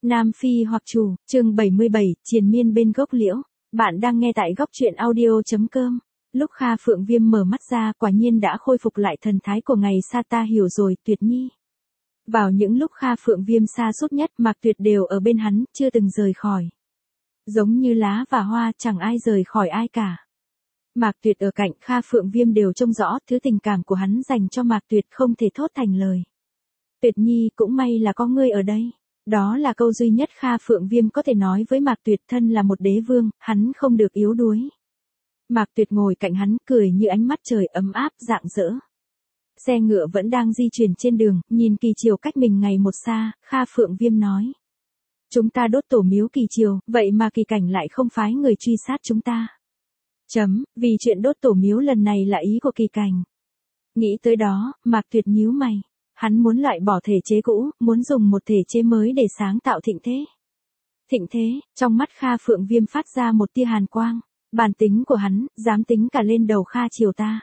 Nam Phi hoặc chủ, chương 77, triền miên bên gốc liễu. Bạn đang nghe tại góc truyện audio.com. Lúc Kha Phượng Viêm mở mắt ra, quả nhiên đã khôi phục lại thần thái của ngày xa ta hiểu rồi, Tuyệt Nhi. Vào những lúc Kha Phượng Viêm xa sút nhất, Mạc Tuyệt đều ở bên hắn, chưa từng rời khỏi. Giống như lá và hoa, chẳng ai rời khỏi ai cả. Mạc Tuyệt ở cạnh Kha Phượng Viêm đều trông rõ, thứ tình cảm của hắn dành cho Mạc Tuyệt không thể thốt thành lời. Tuyệt Nhi, cũng may là có ngươi ở đây. Đó là câu duy nhất Kha Phượng Viêm có thể nói với Mạc Tuyệt, thân là một đế vương, hắn không được yếu đuối. Mạc Tuyệt ngồi cạnh hắn, cười như ánh mắt trời ấm áp, rạng rỡ. Xe ngựa vẫn đang di chuyển trên đường, nhìn Kỳ Triều cách mình ngày một xa, Kha Phượng Viêm nói. Chúng ta đốt tổ miếu Kỳ Triều, vậy mà Kỳ Cảnh lại không phái người truy sát chúng ta. Vì chuyện đốt tổ miếu lần này là ý của Kỳ Cảnh. Nghĩ tới đó, Mạc Tuyệt nhíu mày. Hắn muốn loại bỏ thể chế cũ, muốn dùng một thể chế mới để sáng tạo thịnh thế. Thịnh thế, trong mắt Kha Phượng Viêm phát ra một tia hàn quang. Bản tính của hắn, dám tính cả lên đầu Kha Triều ta.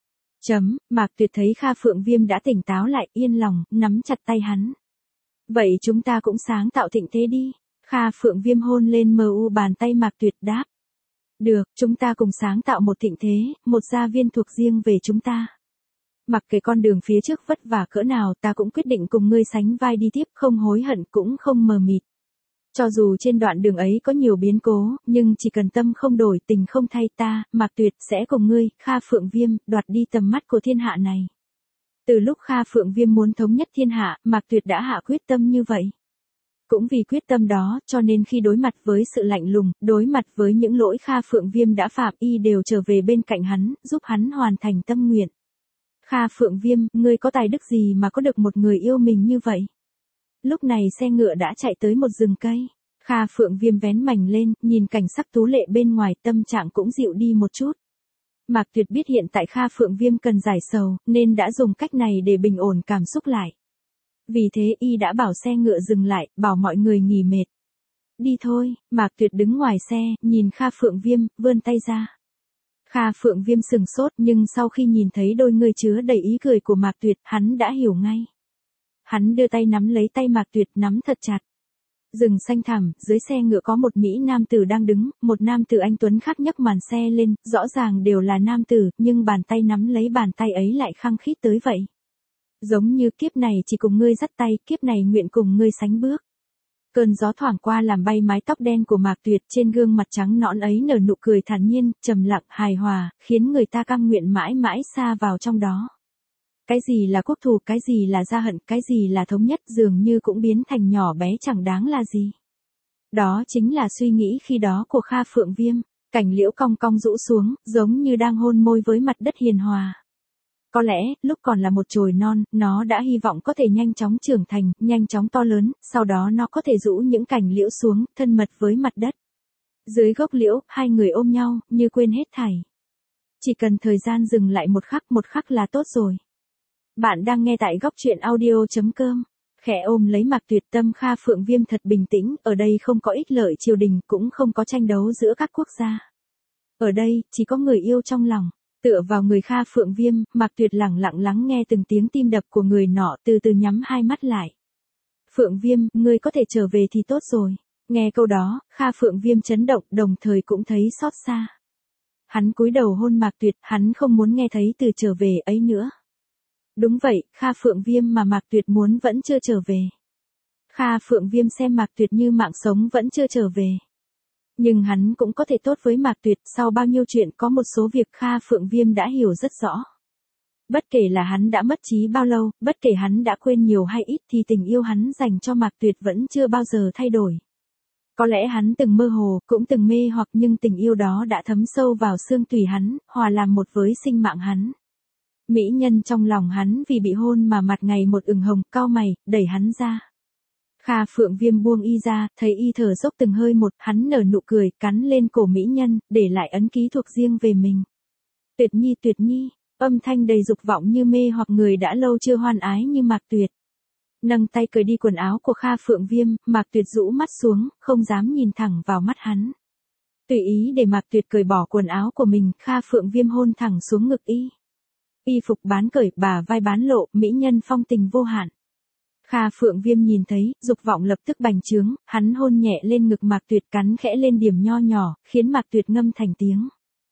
Mạc Tuyệt thấy Kha Phượng Viêm đã tỉnh táo lại, yên lòng, nắm chặt tay hắn. Vậy chúng ta cũng sáng tạo thịnh thế đi. Kha Phượng Viêm hôn lên mu bàn tay Mạc Tuyệt, đáp. Được, chúng ta cùng sáng tạo một thịnh thế, một gia viên thuộc riêng về chúng ta. Mặc kệ con đường phía trước vất vả cỡ nào, ta cũng quyết định cùng ngươi sánh vai đi tiếp, không hối hận cũng không mờ mịt. Cho dù trên đoạn đường ấy có nhiều biến cố, nhưng chỉ cần tâm không đổi, tình không thay, ta, Mạc Tuyệt, sẽ cùng ngươi, Kha Phượng Viêm, đoạt đi tầm mắt của thiên hạ này. Từ lúc Kha Phượng Viêm muốn thống nhất thiên hạ, Mạc Tuyệt đã hạ quyết tâm như vậy. Cũng vì quyết tâm đó, cho nên khi đối mặt với sự lạnh lùng, đối mặt với những lỗi Kha Phượng Viêm đã phạm, y đều trở về bên cạnh hắn, giúp hắn hoàn thành tâm nguyện. Kha Phượng Viêm, ngươi có tài đức gì mà có được một người yêu mình như vậy? Lúc này xe ngựa đã chạy tới một rừng cây. Kha Phượng Viêm vén mảnh lên, nhìn cảnh sắc tú lệ bên ngoài, tâm trạng cũng dịu đi một chút. Mạc Tuyệt biết hiện tại Kha Phượng Viêm cần giải sầu, nên đã dùng cách này để bình ổn cảm xúc lại. Vì thế y đã bảo xe ngựa dừng lại, bảo mọi người nghỉ mệt. Đi thôi, Mạc Tuyệt đứng ngoài xe, nhìn Kha Phượng Viêm, vươn tay ra. Kha Phượng Viêm sừng sốt, nhưng sau khi nhìn thấy đôi người chứa đầy ý cười của Mạc Tuyệt, hắn đã hiểu ngay. Hắn đưa tay nắm lấy tay Mạc Tuyệt, nắm thật chặt. Rừng xanh thẳm, dưới xe ngựa có một mỹ nam tử đang đứng, một nam tử anh tuấn khác nhấc màn xe lên, rõ ràng đều là nam tử, nhưng bàn tay nắm lấy bàn tay ấy lại khăng khít tới vậy. Giống như kiếp này chỉ cùng ngươi dắt tay, kiếp này nguyện cùng ngươi sánh bước. Cơn gió thoảng qua làm bay mái tóc đen của Mạc Tuyệt, trên gương mặt trắng nõn ấy nở nụ cười thản nhiên, trầm lặng, hài hòa, khiến người ta cam nguyện mãi mãi xa vào trong đó. Cái gì là quốc thù, cái gì là gia hận, cái gì là thống nhất, dường như cũng biến thành nhỏ bé chẳng đáng là gì. Đó chính là suy nghĩ khi đó của Kha Phượng Viêm, cành liễu cong cong rũ xuống, giống như đang hôn môi với mặt đất hiền hòa. Có lẽ, lúc còn là một chồi non, nó đã hy vọng có thể nhanh chóng trưởng thành, nhanh chóng to lớn, sau đó nó có thể rũ những cành liễu xuống, thân mật với mặt đất. Dưới gốc liễu, hai người ôm nhau, như quên hết thảy. Chỉ cần thời gian dừng lại một khắc là tốt rồi. Bạn đang nghe tại góc truyện audio.com. Khẽ ôm lấy Mạc Tuyệt, tâm Kha Phượng Viêm thật bình tĩnh, ở đây không có ích lợi triều đình, cũng không có tranh đấu giữa các quốc gia. Ở đây, chỉ có người yêu trong lòng. Tựa vào người Kha Phượng Viêm, Mạc Tuyệt lặng lặng lắng nghe từng tiếng tim đập của người nọ, từ từ nhắm hai mắt lại. Phượng Viêm, ngươi có thể trở về thì tốt rồi. Nghe câu đó, Kha Phượng Viêm chấn động, đồng thời cũng thấy xót xa. Hắn cúi đầu hôn Mạc Tuyệt, hắn không muốn nghe thấy từ trở về ấy nữa. Đúng vậy, Kha Phượng Viêm mà Mạc Tuyệt muốn vẫn chưa trở về. Kha Phượng Viêm xem Mạc Tuyệt như mạng sống vẫn chưa trở về. Nhưng hắn cũng có thể tốt với Mạc Tuyệt, sau bao nhiêu chuyện có một số việc Kha Phượng Viêm đã hiểu rất rõ. Bất kể là hắn đã mất trí bao lâu, bất kể hắn đã quên nhiều hay ít thì tình yêu hắn dành cho Mạc Tuyệt vẫn chưa bao giờ thay đổi. Có lẽ hắn từng mơ hồ, cũng từng mê hoặc, nhưng tình yêu đó đã thấm sâu vào xương tủy hắn, hòa làm một với sinh mạng hắn. Mỹ nhân trong lòng hắn vì bị hôn mà mặt ngày một ửng hồng, cau mày, đẩy hắn ra. Kha Phượng Viêm buông y ra, thấy y thở dốc từng hơi một, hắn nở nụ cười, cắn lên cổ mỹ nhân, để lại ấn ký thuộc riêng về mình. Tuyệt Nhi, âm thanh đầy dục vọng như mê hoặc người đã lâu chưa hoan ái như Mạc Tuyệt. Nâng tay cởi đi quần áo của Kha Phượng Viêm, Mạc Tuyệt rũ mắt xuống, không dám nhìn thẳng vào mắt hắn. Tùy ý để Mạc Tuyệt cởi bỏ quần áo của mình, Kha Phượng Viêm hôn thẳng xuống ngực y. Y phục bán cởi, bả vai bán lộ, mỹ nhân phong tình vô hạn. Kha Phượng Viêm nhìn thấy, dục vọng lập tức bành trướng, hắn hôn nhẹ lên ngực Mạc Tuyệt, cắn khẽ lên điểm nho nhỏ, khiến Mạc Tuyệt ngâm thành tiếng.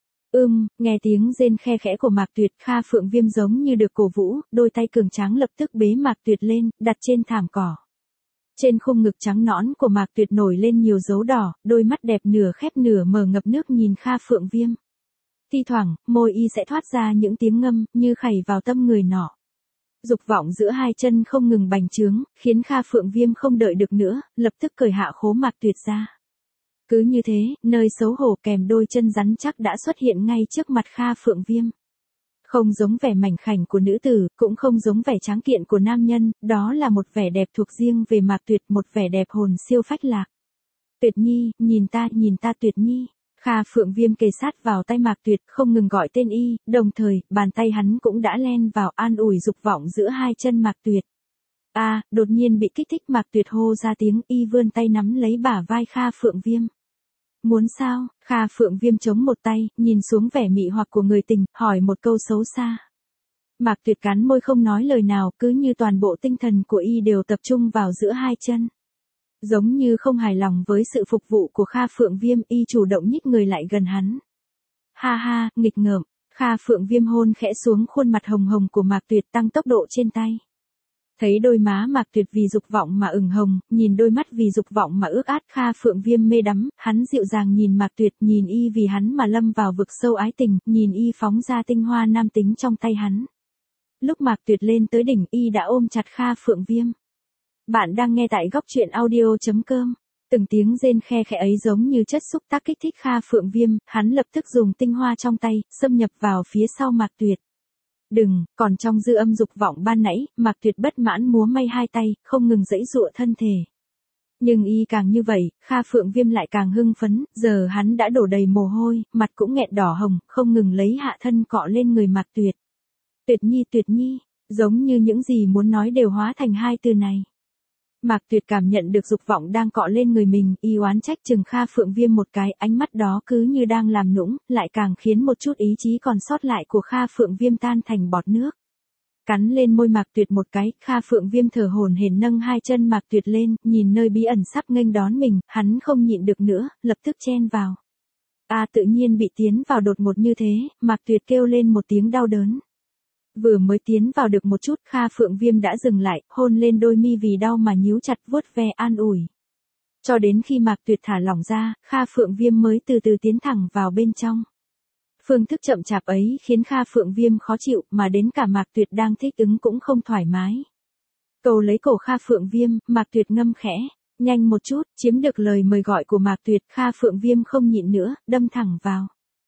Nghe tiếng rên khe khẽ của Mạc Tuyệt, Kha Phượng Viêm giống như được cổ vũ, đôi tay cường tráng lập tức bế Mạc Tuyệt lên, đặt trên thảm cỏ. Trên khung ngực trắng nõn của Mạc Tuyệt nổi lên nhiều dấu đỏ, đôi mắt đẹp nửa khép nửa mở ngập nước nhìn Kha Phượng Viêm. Thi thoảng, môi y sẽ thoát ra những tiếng ngâm, như khảy vào tâm người nọ. Dục vọng giữa hai chân không ngừng bành trướng, khiến Kha Phượng Viêm không đợi được nữa, lập tức cởi hạ khố Mạc Tuyệt ra. Cứ như thế, nơi xấu hổ kèm đôi chân rắn chắc đã xuất hiện ngay trước mặt Kha Phượng Viêm. Không giống vẻ mảnh khảnh của nữ tử, cũng không giống vẻ tráng kiện của nam nhân, đó là một vẻ đẹp thuộc riêng về Mạc Tuyệt, một vẻ đẹp hồn siêu phách lạc. Tuyệt Nhi, nhìn ta Tuyệt Nhi. Kha Phượng Viêm kề sát vào tay Mạc Tuyệt, không ngừng gọi tên y, đồng thời, bàn tay hắn cũng đã len vào an ủi dục vọng giữa hai chân Mạc Tuyệt. Đột nhiên bị kích thích Mạc Tuyệt hô ra tiếng, y vươn tay nắm lấy bả vai Kha Phượng Viêm. Muốn sao? Kha Phượng Viêm chống một tay, nhìn xuống vẻ mị hoặc của người tình, hỏi một câu xấu xa. Mạc Tuyệt cắn môi không nói lời nào, cứ như toàn bộ tinh thần của y đều tập trung vào giữa hai chân. Giống như không hài lòng với sự phục vụ của Kha Phượng Viêm, y chủ động nhích người lại gần hắn. Ha ha, nghịch ngợm. Kha Phượng Viêm hôn khẽ xuống khuôn mặt hồng hồng của Mạc Tuyệt, tăng tốc độ trên tay. Thấy đôi má Mạc Tuyệt vì dục vọng mà ửng hồng, nhìn đôi mắt vì dục vọng mà ướt át, Kha Phượng Viêm mê đắm, hắn dịu dàng nhìn Mạc Tuyệt, nhìn y vì hắn mà lâm vào vực sâu ái tình, nhìn y phóng ra tinh hoa nam tính trong tay hắn. Lúc Mạc Tuyệt lên tới đỉnh, y đã ôm chặt Kha Phượng Viêm. Bạn đang nghe tại góc truyện audio.com. Từng tiếng rên khe khẽ ấy giống như chất xúc tác kích thích Kha Phượng Viêm, hắn lập tức dùng tinh hoa trong tay, xâm nhập vào phía sau Mạc Tuyệt. Đừng, còn trong dư âm dục vọng ban nãy, Mạc Tuyệt bất mãn múa may hai tay, không ngừng giãy giụa thân thể. Nhưng y càng như vậy, Kha Phượng Viêm lại càng hưng phấn, giờ hắn đã đổ đầy mồ hôi, mặt cũng nghẹn đỏ hồng, không ngừng lấy hạ thân cọ lên người Mạc Tuyệt. Tuyệt Nhi, giống như những gì muốn nói đều hóa thành hai từ này. Mạc Tuyệt cảm nhận được dục vọng đang cọ lên người mình, y oán trách chừng Kha Phượng Viêm một cái, ánh mắt đó cứ như đang làm nũng, lại càng khiến một chút ý chí còn sót lại của Kha Phượng Viêm tan thành bọt nước. Cắn lên môi Mạc Tuyệt một cái, Kha Phượng Viêm thở hổn hển nâng hai chân Mạc Tuyệt lên, nhìn nơi bí ẩn sắp nghênh đón mình, hắn không nhịn được nữa, lập tức chen vào. Tự nhiên bị tiến vào đột ngột như thế, Mạc Tuyệt kêu lên một tiếng đau đớn. Vừa mới tiến vào được một chút, Kha Phượng Viêm đã dừng lại, hôn lên đôi mi vì đau mà nhíu chặt, vuốt ve an ủi. Cho đến khi Mạc Tuyệt thả lỏng ra, Kha Phượng Viêm mới từ từ tiến thẳng vào bên trong. Phương thức chậm chạp ấy khiến Kha Phượng Viêm khó chịu, mà đến cả Mạc Tuyệt đang thích ứng cũng không thoải mái. Cầu lấy cổ Kha Phượng Viêm, Mạc Tuyệt ngâm khẽ, nhanh một chút, chiếm được lời mời gọi của Mạc Tuyệt, Kha Phượng Viêm không nhịn nữa, đâm thẳng vào.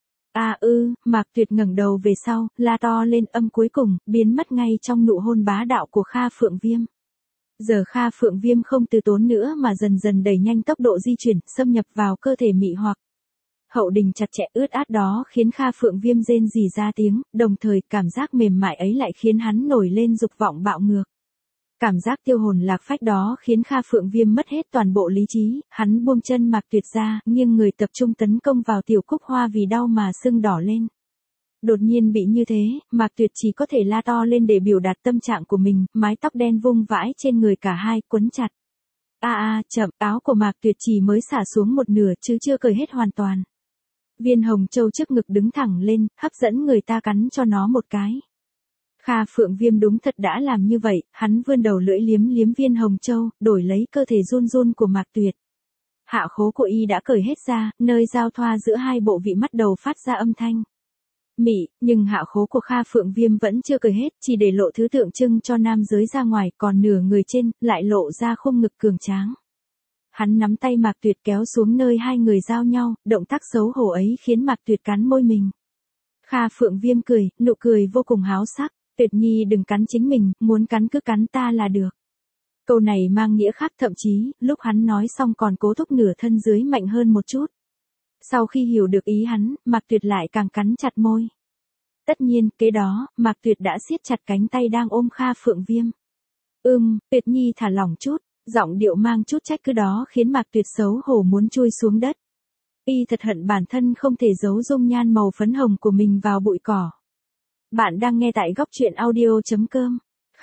Mạc Tuyệt ngẩng đầu về sau, la to lên, âm cuối cùng, biến mất ngay trong nụ hôn bá đạo của Kha Phượng Viêm. Giờ Kha Phượng Viêm không từ tốn nữa mà dần dần đẩy nhanh tốc độ di chuyển, xâm nhập vào cơ thể mị hoặc. Hậu đình chặt chẽ ướt át đó khiến Kha Phượng Viêm rên rỉ ra tiếng, đồng thời cảm giác mềm mại ấy lại khiến hắn nổi lên dục vọng bạo ngược. Cảm giác tiêu hồn lạc phách đó khiến Kha Phượng Viêm mất hết toàn bộ lý trí, hắn buông chân Mạc Tuyệt ra, nghiêng người tập trung tấn công vào Tiểu Cúc Hoa vì đau mà sưng đỏ lên. Đột nhiên bị như thế, Mạc Tuyệt chỉ có thể la to lên để biểu đạt tâm trạng của mình, mái tóc đen vung vãi trên người cả hai, quấn chặt. Chậm, áo của Mạc Tuyệt chỉ mới xả xuống một nửa chứ chưa cởi hết hoàn toàn. Viên hồng châu trước ngực đứng thẳng lên, hấp dẫn người ta cắn cho nó một cái. Kha Phượng Viêm đúng thật đã làm như vậy, hắn vươn đầu lưỡi liếm liếm viên hồng châu, đổi lấy cơ thể run run của Mạc Tuyệt. Hạ khố của y đã cởi hết ra, nơi giao thoa giữa hai bộ vị mắt đầu phát ra âm thanh mị, nhưng hạ khố của Kha Phượng Viêm vẫn chưa cởi hết, chỉ để lộ thứ tượng trưng cho nam giới ra ngoài, còn nửa người trên lại lộ ra khung ngực cường tráng. Hắn nắm tay Mạc Tuyệt kéo xuống nơi hai người giao nhau, động tác xấu hổ ấy khiến Mạc Tuyệt cắn môi mình. Kha Phượng Viêm cười, nụ cười vô cùng háo sắc. Tuyệt Nhi đừng cắn chính mình, muốn cắn cứ cắn ta là được. Câu này mang nghĩa khác, thậm chí, lúc hắn nói xong còn cố thúc nửa thân dưới mạnh hơn một chút. Sau khi hiểu được ý hắn, Mạc Tuyệt lại càng cắn chặt môi. Tất nhiên, kế đó, Mạc Tuyệt đã siết chặt cánh tay đang ôm Kha Phượng Viêm. Tuyệt Nhi thả lỏng chút, giọng điệu mang chút trách cứ đó khiến Mạc Tuyệt xấu hổ muốn chui xuống đất. Y thật hận bản thân không thể giấu dung nhan màu phấn hồng của mình vào bụi cỏ. Bạn đang nghe tại góc truyện audio.com.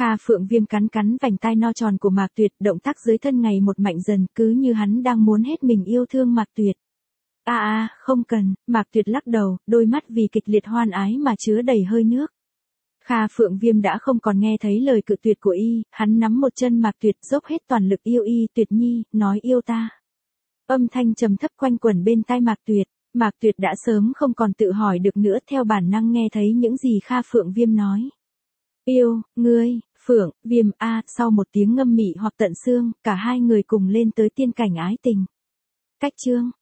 Kha Phượng Viêm cắn cắn vành tai no tròn của Mạc Tuyệt, động tác dưới thân ngày một mạnh dần, cứ như hắn đang muốn hết mình yêu thương Mạc Tuyệt. Không cần, Mạc Tuyệt lắc đầu, đôi mắt vì kịch liệt hoan ái mà chứa đầy hơi nước. Kha Phượng Viêm đã không còn nghe thấy lời cự tuyệt của y, hắn nắm một chân Mạc Tuyệt, dốc hết toàn lực yêu y. Tuyệt nhi, nói yêu ta. Âm thanh trầm thấp quanh quẩn bên tai Mạc Tuyệt. Mạc Tuyệt đã sớm không còn tự hỏi được nữa, theo bản năng nghe thấy những gì Kha Phượng Viêm nói. Yêu, ngươi, Phượng, Viêm sau một tiếng ngâm mị hoặc tận xương, cả hai người cùng lên tới tiên cảnh ái tình. Cách chương